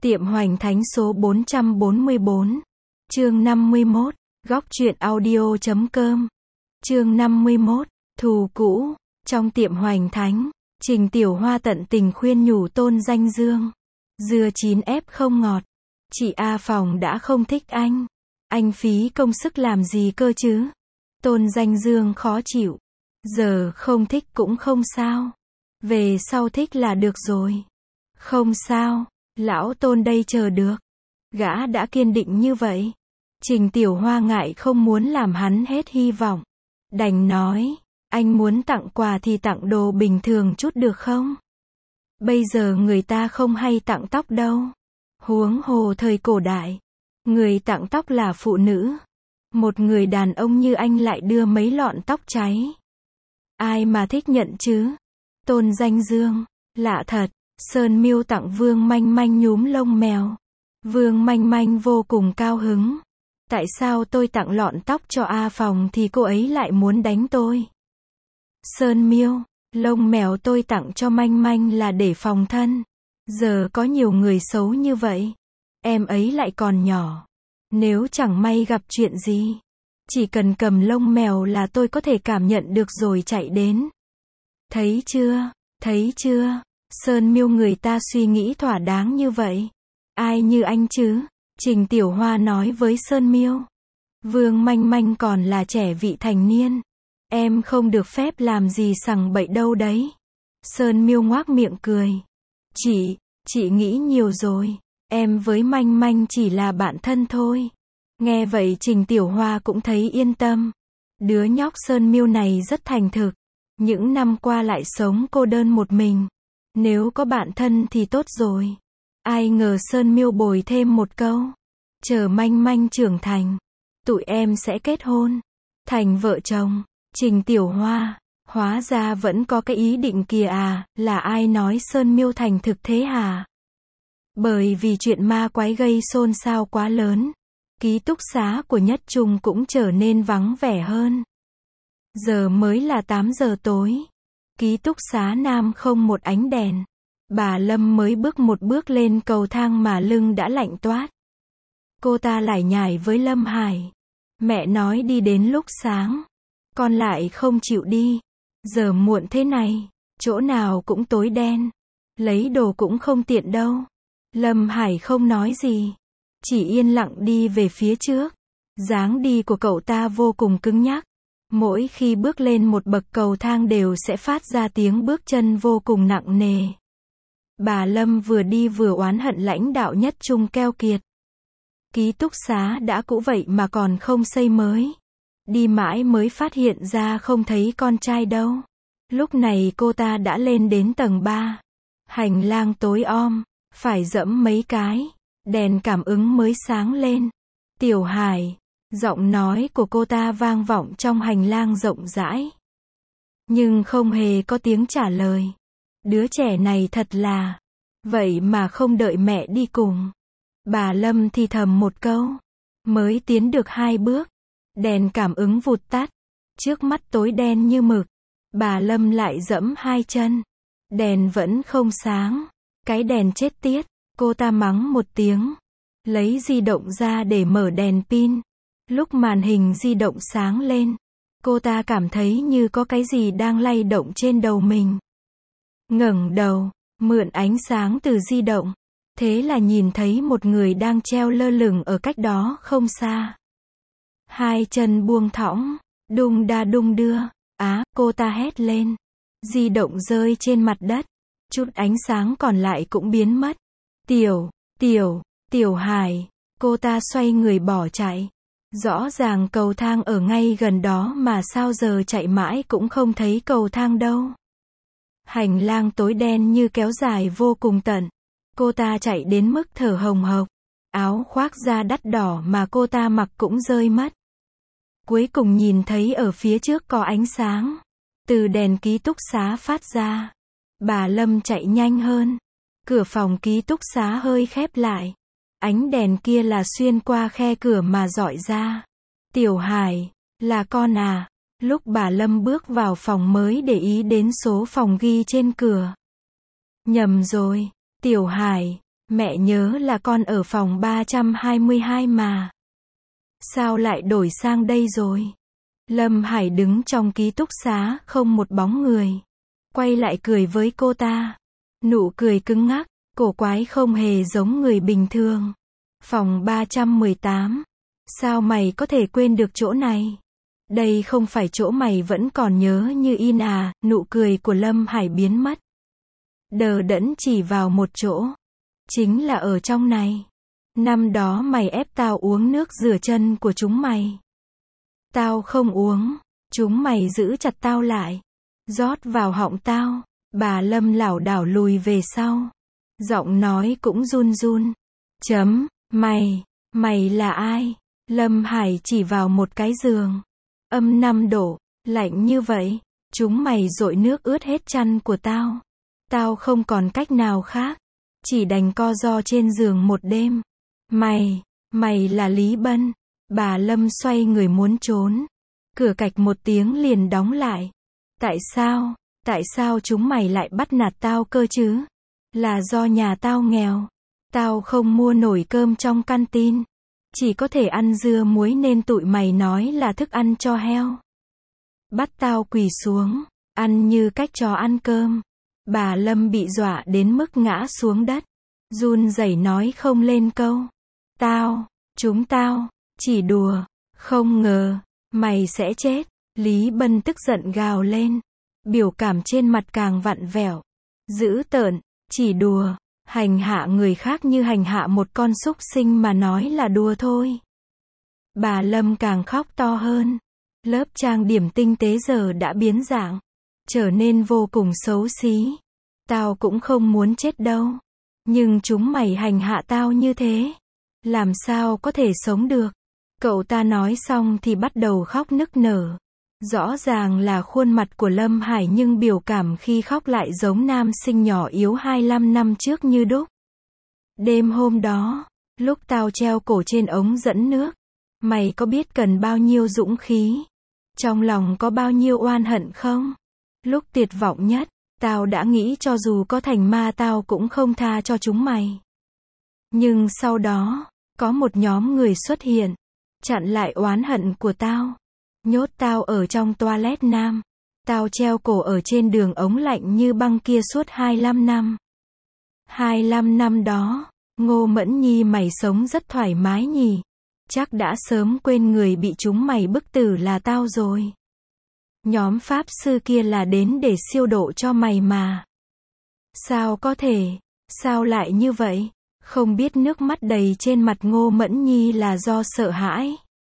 Tiệm Hoành Thánh số 444. Chương 51. Góc truyện audio.com. Chương 51. Thù cũ. Trong tiệm Hoành Thánh, Trình Tiểu Hoa tận tình khuyên nhủ Tôn Danh Dương. Dưa chín ép không ngọt. Chị A Phòng đã không thích anh phí công sức làm gì cơ chứ? Tôn Danh Dương khó chịu. Giờ không thích cũng không sao. Về sau thích là được rồi. Không sao, lão Tôn đây chờ được. Gã đã kiên định như vậy. Trình Tiểu Hoa ngại không muốn làm hắn hết hy vọng. Đành nói, anh muốn tặng quà thì tặng đồ bình thường chút được không? Bây giờ người ta không hay tặng tóc đâu. Huống hồ thời cổ đại, người tặng tóc là phụ nữ. Một người đàn ông như anh lại đưa mấy lọn tóc cháy. Ai mà thích nhận chứ? Tôn Danh Dương, lạ thật, Sơn Miêu tặng Vương Manh Manh nhúm lông mèo. Vương Manh Manh vô cùng cao hứng. Tại sao tôi tặng lọn tóc cho A Phòng thì cô ấy lại muốn đánh tôi? Sơn Miêu, lông mèo tôi tặng cho Manh Manh là để phòng thân. Giờ có nhiều người xấu như vậy. Em ấy lại còn nhỏ. Nếu chẳng may gặp chuyện gì, chỉ cần cầm lông mèo là tôi có thể cảm nhận được rồi chạy đến. Thấy chưa? Thấy chưa? Sơn Miêu, người ta suy nghĩ thỏa đáng như vậy. Ai như anh chứ? Trình Tiểu Hoa nói với Sơn Miêu. Vương Manh Manh còn là trẻ vị thành niên. Em không được phép làm gì sằng bậy đâu đấy. Sơn Miêu ngoác miệng cười. Chị nghĩ nhiều rồi. Em với Manh Manh chỉ là bạn thân thôi. Nghe vậy Trình Tiểu Hoa cũng thấy yên tâm. Đứa nhóc Sơn Miêu này rất thành thực. Những năm qua lại sống cô đơn một mình. Nếu có bạn thân thì tốt rồi. Ai ngờ Sơn Miêu bồi thêm một câu. Chờ Manh Manh trưởng thành, tụi em sẽ kết hôn, thành vợ chồng. Trình Tiểu Hoa, hóa ra vẫn có cái ý định kìa à, là ai nói Sơn Miêu thành thực thế hả? Bởi vì chuyện ma quái gây xôn xao quá lớn, ký túc xá của Nhất Trung cũng trở nên vắng vẻ hơn. Giờ mới là 8 giờ tối. Ký túc xá Nam không một ánh đèn. Bà Lâm mới bước một bước lên cầu thang mà lưng đã lạnh toát. Cô ta lải nhải với Lâm Hải. Mẹ nói đi đến lúc sáng. Con lại không chịu đi. Giờ muộn thế này, chỗ nào cũng tối đen. Lấy đồ cũng không tiện đâu. Lâm Hải không nói gì. Chỉ yên lặng đi về phía trước. Dáng đi của cậu ta vô cùng cứng nhắc. Mỗi khi bước lên một bậc cầu thang đều sẽ phát ra tiếng bước chân vô cùng nặng nề. Bà Lâm vừa đi vừa oán hận lãnh đạo Nhất Trung keo kiệt. Ký túc xá đã cũ vậy mà còn không xây mới. Đi mãi mới phát hiện ra không thấy con trai đâu. Lúc này cô ta đã lên đến tầng 3. Hành lang tối om, phải dẫm mấy cái. Đèn cảm ứng mới sáng lên. Tiểu Hải, giọng nói của cô ta vang vọng trong hành lang rộng rãi. Nhưng không hề có tiếng trả lời. Đứa trẻ này thật là, vậy mà không đợi mẹ đi cùng. Bà Lâm thì thầm một câu. Mới tiến được 2 bước, đèn cảm ứng vụt tắt. Trước mắt tối đen như mực. Bà Lâm lại giẫm 2 chân. Đèn vẫn không sáng. Cái đèn chết tiết. Cô ta mắng một tiếng. Lấy di động ra để mở đèn pin. Lúc màn hình di động sáng lên, cô ta cảm thấy như có cái gì đang lay động trên đầu mình. Ngẩng đầu, mượn ánh sáng từ di động. Thế là nhìn thấy một người đang treo lơ lửng ở cách đó không xa. 2 chân buông thõng, đung đa đung đưa. Cô ta hét lên. Di động rơi trên mặt đất. Chút ánh sáng còn lại cũng biến mất. Tiểu Hải. Cô ta xoay người bỏ chạy. Rõ ràng cầu thang ở ngay gần đó mà sao giờ chạy mãi cũng không thấy cầu thang đâu. Hành lang tối đen như kéo dài vô cùng tận. Cô ta chạy đến mức thở hồng hộc. Áo khoác da đắt đỏ mà cô ta mặc cũng rơi mất. Cuối cùng nhìn thấy ở phía trước có ánh sáng. Từ đèn ký túc xá phát ra. Bà Lâm chạy nhanh hơn. Cửa phòng ký túc xá hơi khép lại. Ánh đèn kia là xuyên qua khe cửa mà rọi ra. Tiểu Hải, là con à? Lúc bà Lâm bước vào phòng mới để ý đến số phòng ghi trên cửa. Nhầm rồi, Tiểu Hải, Mẹ nhớ là con ở phòng 322 mà. Sao lại đổi sang đây rồi? Lâm Hải đứng trong ký túc xá, không một bóng người. Quay lại cười với cô ta. Nụ cười cứng ngắc, cổ quái không hề giống người bình thường. Phòng 318. Sao mày có thể quên được chỗ này? Đây không phải chỗ mày vẫn còn nhớ như in à? Nụ cười của Lâm Hải biến mất. Đờ đẫn chỉ vào một chỗ. Chính là ở trong này. Năm đó mày ép tao uống nước rửa chân của chúng mày. Tao không uống. Chúng mày giữ chặt tao lại. Rót vào họng tao. Bà Lâm lảo đảo lùi về sau. Giọng nói cũng run run. Mày là ai? Lâm Hải chỉ vào một cái giường. Âm 5 độ, lạnh như vậy. Chúng mày dội nước ướt hết chăn của tao. Tao không còn cách nào khác. Chỉ đành co ro trên giường một đêm. Mày là Lý Bân. Bà Lâm xoay người muốn trốn. Cửa cạch một tiếng liền đóng lại. Tại sao chúng mày lại bắt nạt tao cơ chứ? Là do nhà tao nghèo. Tao không mua nổi cơm trong canteen. Chỉ có thể ăn dưa muối nên tụi mày nói là thức ăn cho heo. Bắt tao quỳ xuống, ăn như cách chó ăn cơm. Bà Lâm bị dọa đến mức ngã xuống đất. Run rẩy nói không lên câu. Chúng tao, chỉ đùa. Không ngờ, mày sẽ chết. Lý Bân tức giận gào lên. Biểu cảm trên mặt càng vặn vẹo. Dữ tợn, chỉ đùa. Hành hạ người khác như hành hạ một con súc sinh mà nói là đùa thôi. Bà Lâm càng khóc to hơn. Lớp trang điểm tinh tế giờ đã biến dạng. Trở nên vô cùng xấu xí. Tao cũng không muốn chết đâu. Nhưng chúng mày hành hạ tao như thế. Làm sao có thể sống được? Cậu ta nói xong thì bắt đầu khóc nức nở. Rõ ràng là khuôn mặt của Lâm Hải nhưng biểu cảm khi khóc lại giống nam sinh nhỏ yếu 25 năm trước như đúc. Đêm hôm đó, lúc tao treo cổ trên ống dẫn nước, mày có biết cần bao nhiêu dũng khí? Trong lòng có bao nhiêu oan hận không? Lúc tuyệt vọng nhất, tao đã nghĩ cho dù có thành ma tao cũng không tha cho chúng mày. Nhưng sau đó, có một nhóm người xuất hiện, chặn lại oán hận của tao. Nhốt tao ở trong toilet nam. Tao treo cổ ở trên đường ống lạnh như băng kia suốt 25 năm. 25 năm đó, Ngô Mẫn Nhi mày sống rất thoải mái nhỉ? Chắc đã sớm quên người bị chúng mày bức tử là tao rồi. Nhóm pháp sư kia là đến để siêu độ cho mày mà. Sao có thể? Sao lại như vậy? Không biết nước mắt đầy trên mặt Ngô Mẫn Nhi là do sợ hãi.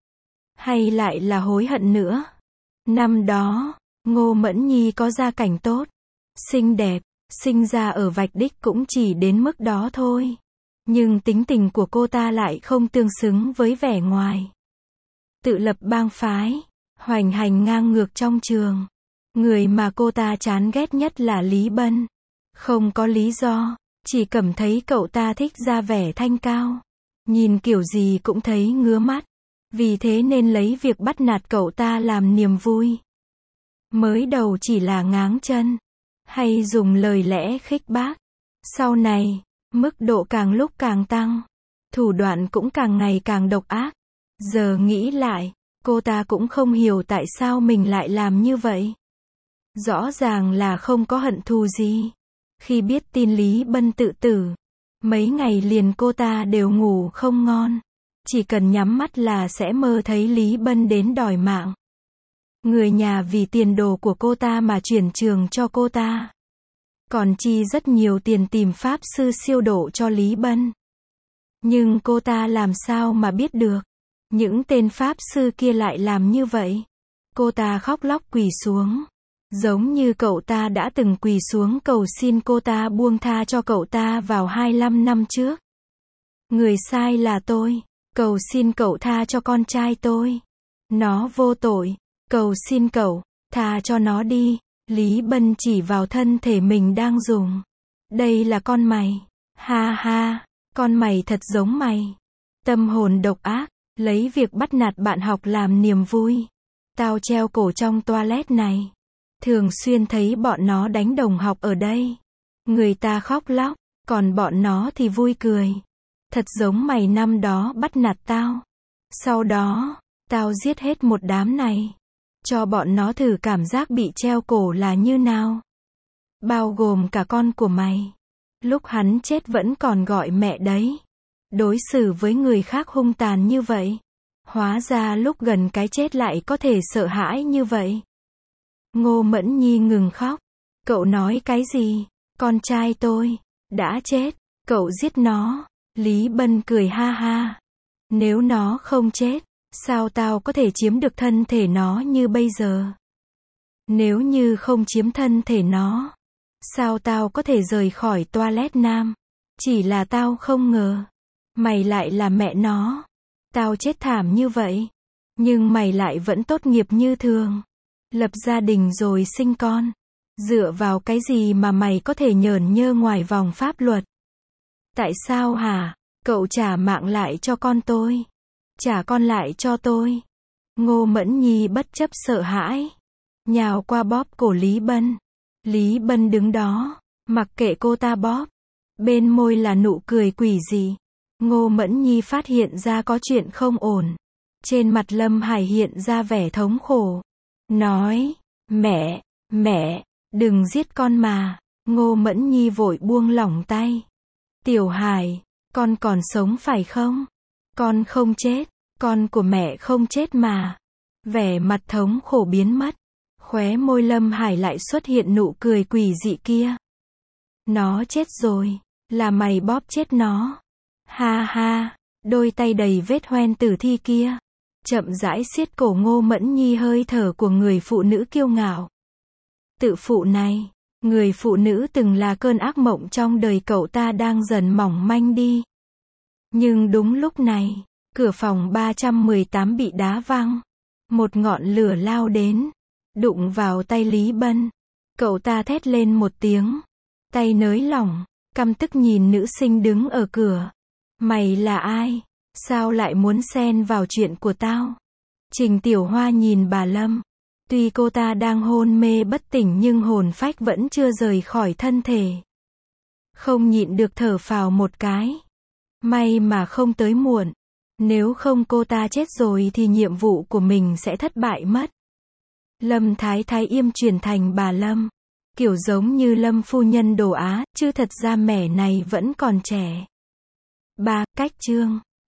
Hay lại là hối hận nữa? Năm đó, Ngô Mẫn Nhi có gia cảnh tốt, xinh đẹp, sinh ra ở Vạch Đích cũng chỉ đến mức đó thôi. Nhưng tính tình của cô ta lại không tương xứng với vẻ ngoài. Tự lập bang phái, hoành hành ngang ngược trong trường. Người mà cô ta chán ghét nhất là Lý Bân. Không có lý do, chỉ cảm thấy cậu ta thích ra vẻ thanh cao. Nhìn kiểu gì cũng thấy ngứa mắt. Vì thế nên lấy việc bắt nạt cậu ta làm niềm vui. Mới đầu chỉ là ngáng chân, hay dùng lời lẽ khích bác. Sau này, mức độ càng lúc càng tăng. Thủ đoạn cũng càng ngày càng độc ác. Giờ nghĩ lại, cô ta cũng không hiểu tại sao mình lại làm như vậy. Rõ ràng là không có hận thù gì. Khi biết tin Lý Bân tự tử, mấy ngày liền cô ta đều ngủ không ngon. Chỉ cần nhắm mắt là sẽ mơ thấy Lý Bân đến đòi mạng. Người nhà vì tiền đồ của cô ta mà chuyển trường cho cô ta. Còn chi rất nhiều tiền tìm pháp sư siêu độ cho Lý Bân. Nhưng cô ta làm sao mà biết được. Những tên pháp sư kia lại làm như vậy. Cô ta khóc lóc quỳ xuống. Giống như cậu ta đã từng quỳ xuống cầu xin cô ta buông tha cho cậu ta vào 25 năm trước. Người sai là tôi. Cầu xin cậu tha cho con trai tôi. Nó vô tội. Cầu xin cậu, tha cho nó đi. Lý Bân chỉ vào thân thể mình đang dùng. Đây là con mày. Ha ha, con mày thật giống mày. Tâm hồn độc ác, lấy việc bắt nạt bạn học làm niềm vui. Tao treo cổ trong toilet này. Thường xuyên thấy bọn nó đánh đồng học ở đây. Người ta khóc lóc, Còn bọn nó thì vui cười. Thật giống mày năm đó bắt nạt tao. Sau đó, tao giết hết một đám này. Cho bọn nó thử cảm giác bị treo cổ là như nào. Bao gồm cả con của mày. Lúc hắn chết vẫn còn gọi mẹ đấy. Đối xử với người khác hung tàn như vậy. Hóa ra lúc gần cái chết lại có thể sợ hãi như vậy. Ngô Mẫn Nhi ngừng khóc. Cậu nói cái gì? Con trai tôi đã chết, cậu giết nó. Lý Bân cười ha ha. Nếu nó không chết, sao tao có thể chiếm được thân thể nó như bây giờ? Nếu như không chiếm thân thể nó, sao tao có thể rời khỏi toilet nam? Chỉ là tao không ngờ, mày lại là mẹ nó. Tao chết thảm như vậy, nhưng mày lại vẫn tốt nghiệp như thường. Lập gia đình rồi sinh con. Dựa vào cái gì mà mày có thể nhởn nhơ ngoài vòng pháp luật? Tại sao hả? Cậu trả mạng lại cho con tôi. Trả con lại cho tôi. Ngô Mẫn Nhi bất chấp sợ hãi, nhào qua bóp cổ Lý Bân. Lý Bân đứng đó, mặc kệ cô ta bóp. Bên môi là nụ cười quỷ dị. Ngô Mẫn Nhi phát hiện ra có chuyện không ổn. Trên mặt Lâm Hải hiện ra vẻ thống khổ. Nói, mẹ, đừng giết con mà. Ngô Mẫn Nhi vội buông lỏng tay. Tiểu Hải, con còn sống phải không? Con không chết, con của mẹ không chết mà. Vẻ mặt thống khổ biến mất. Khóe môi Lâm Hải lại xuất hiện nụ cười quỷ dị kia. Nó chết rồi, là mày bóp chết nó. Ha ha, đôi tay đầy vết hoen tử thi kia. Chậm rãi siết cổ Ngô Mẫn Nhi, hơi thở của người phụ nữ kiêu ngạo. Tự phụ này, người phụ nữ từng là cơn ác mộng trong đời cậu ta đang dần mỏng manh đi. Nhưng đúng lúc này, cửa phòng 318 bị đá văng. Một ngọn lửa lao đến, đụng vào tay Lý Bân. Cậu ta thét lên một tiếng. Tay nới lỏng, căm tức nhìn nữ sinh đứng ở cửa. Mày là ai? Sao lại muốn xen vào chuyện của tao? Trình Tiểu Hoa nhìn bà Lâm. Tuy cô ta đang hôn mê bất tỉnh nhưng hồn phách vẫn chưa rời khỏi thân thể. Không nhịn được thở phào một cái. May mà không tới muộn. Nếu không cô ta chết rồi thì nhiệm vụ của mình sẽ thất bại mất. Lâm Thái Thái Yêm chuyển thành bà Lâm. Kiểu giống như Lâm phu nhân đồ Á, chứ thật ra mẻ này vẫn còn trẻ. 3. Cách chương